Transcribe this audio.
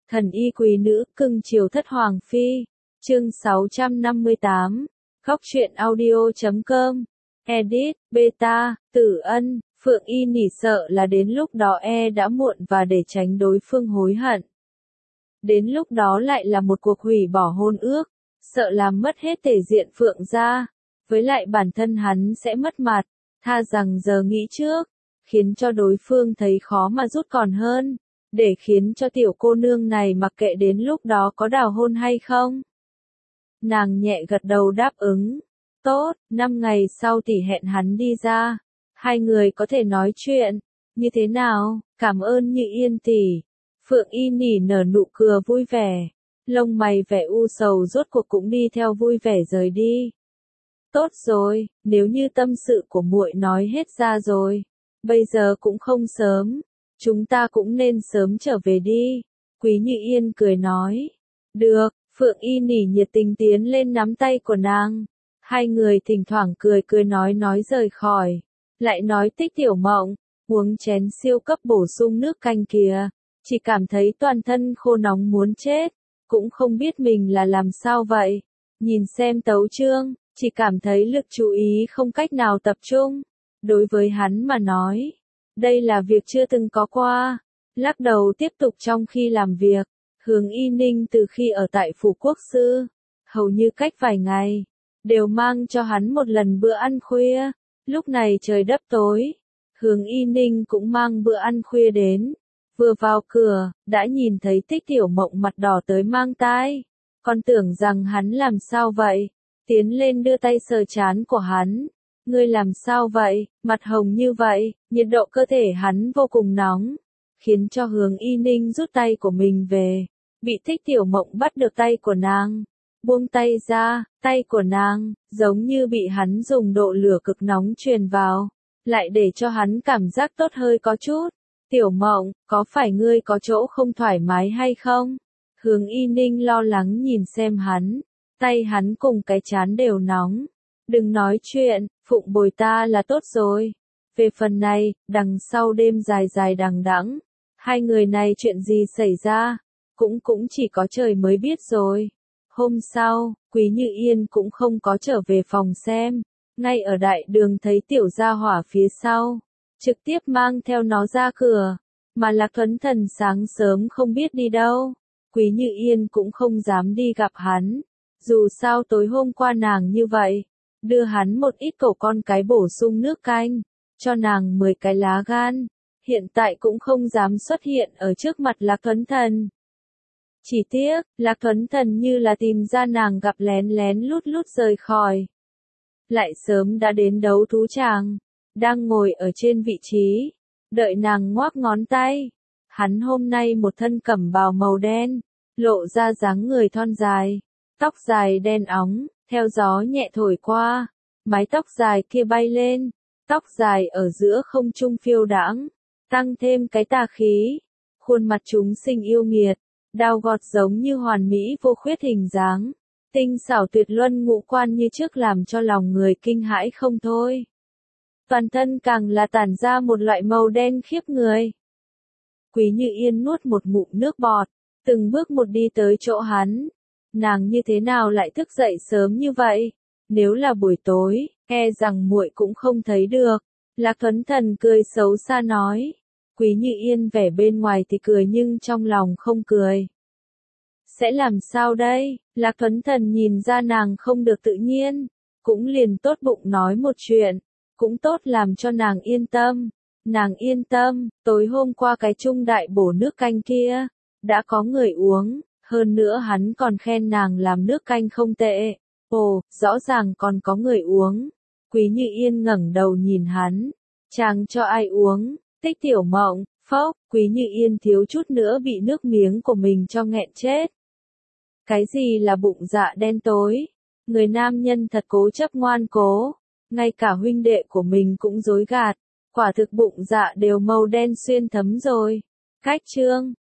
Thần y quý nữ, cưng chiều thất hoàng phi. Chương 658. Góc truyện audio.com. Edit, beta, Tử Ân, Phượng Y nỉ sợ là đến lúc đó đã muộn và để tránh đối phương hối hận. Đến lúc đó lại là một cuộc hủy bỏ hôn ước, sợ làm mất hết thể diện Phượng gia, với lại bản thân hắn sẽ mất mặt, tha rằng giờ nghĩ trước, khiến cho đối phương thấy khó mà rút còn hơn, để khiến cho tiểu cô nương này mặc kệ đến lúc đó có đào hôn hay không. Nàng nhẹ gật đầu đáp ứng. Tốt, 5 ngày sau tỷ hẹn hắn đi ra. Hai người có thể nói chuyện. Như thế nào? Cảm ơn Như Yên tỷ. Phượng Y nỉ nở nụ cười vui vẻ. Lông mày vẻ u sầu rốt cuộc cũng đi theo vui vẻ rời đi. Tốt rồi, nếu như tâm sự của muội nói hết ra rồi. Bây giờ cũng không sớm. Chúng ta cũng nên sớm trở về đi. Quý Như Yên cười nói. Được. Phượng Y nỉ nhiệt tình tiến lên nắm tay của nàng. Hai người thỉnh thoảng cười cười nói rời khỏi. Lại nói Tích Tiểu Mộng, uống chén siêu cấp bổ sung nước canh kìa. Chỉ cảm thấy toàn thân khô nóng muốn chết. Cũng không biết mình là làm sao vậy. Nhìn xem tấu chương, chỉ cảm thấy lực chú ý không cách nào tập trung. Đối với hắn mà nói, đây là việc chưa từng có qua. Lắc đầu tiếp tục trong khi làm việc. Hướng Y Ninh từ khi ở tại Phủ Quốc Sư, hầu như cách vài ngày, đều mang cho hắn một lần bữa ăn khuya. Lúc này trời đắp tối, Hướng Y Ninh cũng mang bữa ăn khuya đến. Vừa vào cửa, đã nhìn thấy Tích Tiểu Mộng mặt đỏ tới mang tai. Còn tưởng rằng hắn làm sao vậy? Tiến lên đưa tay sờ trán của hắn. Ngươi làm sao vậy? Mặt hồng như vậy, nhiệt độ cơ thể hắn vô cùng nóng. Khiến cho Hướng Y Ninh rút tay của mình về. Bị Tích Tiểu Mộng bắt được tay của nàng. Buông tay ra, tay của nàng, giống như bị hắn dùng độ lửa cực nóng truyền vào. Lại để cho hắn cảm giác tốt hơi có chút. Tiểu Mộng, có phải ngươi có chỗ không thoải mái hay không? Hướng Y Ninh lo lắng nhìn xem hắn. Tay hắn cùng cái trán đều nóng. Đừng nói chuyện, phụng bồi ta là tốt rồi. Về phần này, đằng sau đêm dài dài đằng đẵng, hai người này chuyện gì xảy ra? Cũng chỉ có trời mới biết rồi. Hôm sau, Quý Như Yên cũng không có trở về phòng xem. Ngay ở đại đường thấy tiểu gia hỏa phía sau. Trực tiếp mang theo nó ra cửa. Mà Lạc Thuấn Thần sáng sớm không biết đi đâu. Quý Như Yên cũng không dám đi gặp hắn. Dù sao tối hôm qua nàng như vậy. Đưa hắn một ít cẩu con cái bổ sung nước canh. Cho nàng 10 cái lá gan. Hiện tại cũng không dám xuất hiện ở trước mặt Lạc Thuấn Thần. Chỉ tiếc, Lạc Thuấn Thần như là tìm ra nàng gặp lén lén lút lút rời khỏi. Lại sớm đã đến đấu thú tràng, đang ngồi ở trên vị trí, đợi nàng ngoác ngón tay. Hắn hôm nay một thân cẩm bào màu đen, lộ ra dáng người thon dài, tóc dài đen óng, theo gió nhẹ thổi qua, mái tóc dài kia bay lên, tóc dài ở giữa không trung phiêu đãng, tăng thêm cái tà khí, khuôn mặt chúng sinh yêu nghiệt. Đao gọt giống như hoàn mỹ vô khuyết hình dáng, tinh xảo tuyệt luân ngũ quan như trước làm cho lòng người kinh hãi không thôi. Toàn thân càng là tản ra một loại màu đen khiếp người. Quý Như Yên nuốt một ngụm nước bọt, từng bước một đi tới chỗ hắn. Nàng như thế nào lại thức dậy sớm như vậy? Nếu là buổi tối, e rằng muội cũng không thấy được. Lạc Thuấn Thần cười xấu xa nói. Quý Như Yên vẻ bên ngoài thì cười nhưng trong lòng không cười. Sẽ làm sao đây? Lạc Thuấn Thần nhìn ra nàng không được tự nhiên. Cũng liền tốt bụng nói một chuyện. Cũng tốt làm cho nàng yên tâm. Nàng yên tâm, tối hôm qua cái chung đại bổ nước canh kia. Đã có người uống. Hơn nữa hắn còn khen nàng làm nước canh không tệ. Ồ, rõ ràng còn có người uống. Quý Như Yên ngẩng đầu nhìn hắn. Chàng cho ai uống? Tích Tiểu Mộng, phốc, Quý Như Yên thiếu chút nữa bị nước miếng của mình cho nghẹn chết. Cái gì là bụng dạ đen tối? Người nam nhân thật cố chấp ngoan cố. Ngay cả huynh đệ của mình cũng dối gạt. Quả thực bụng dạ đều màu đen xuyên thấm rồi. Cách chương.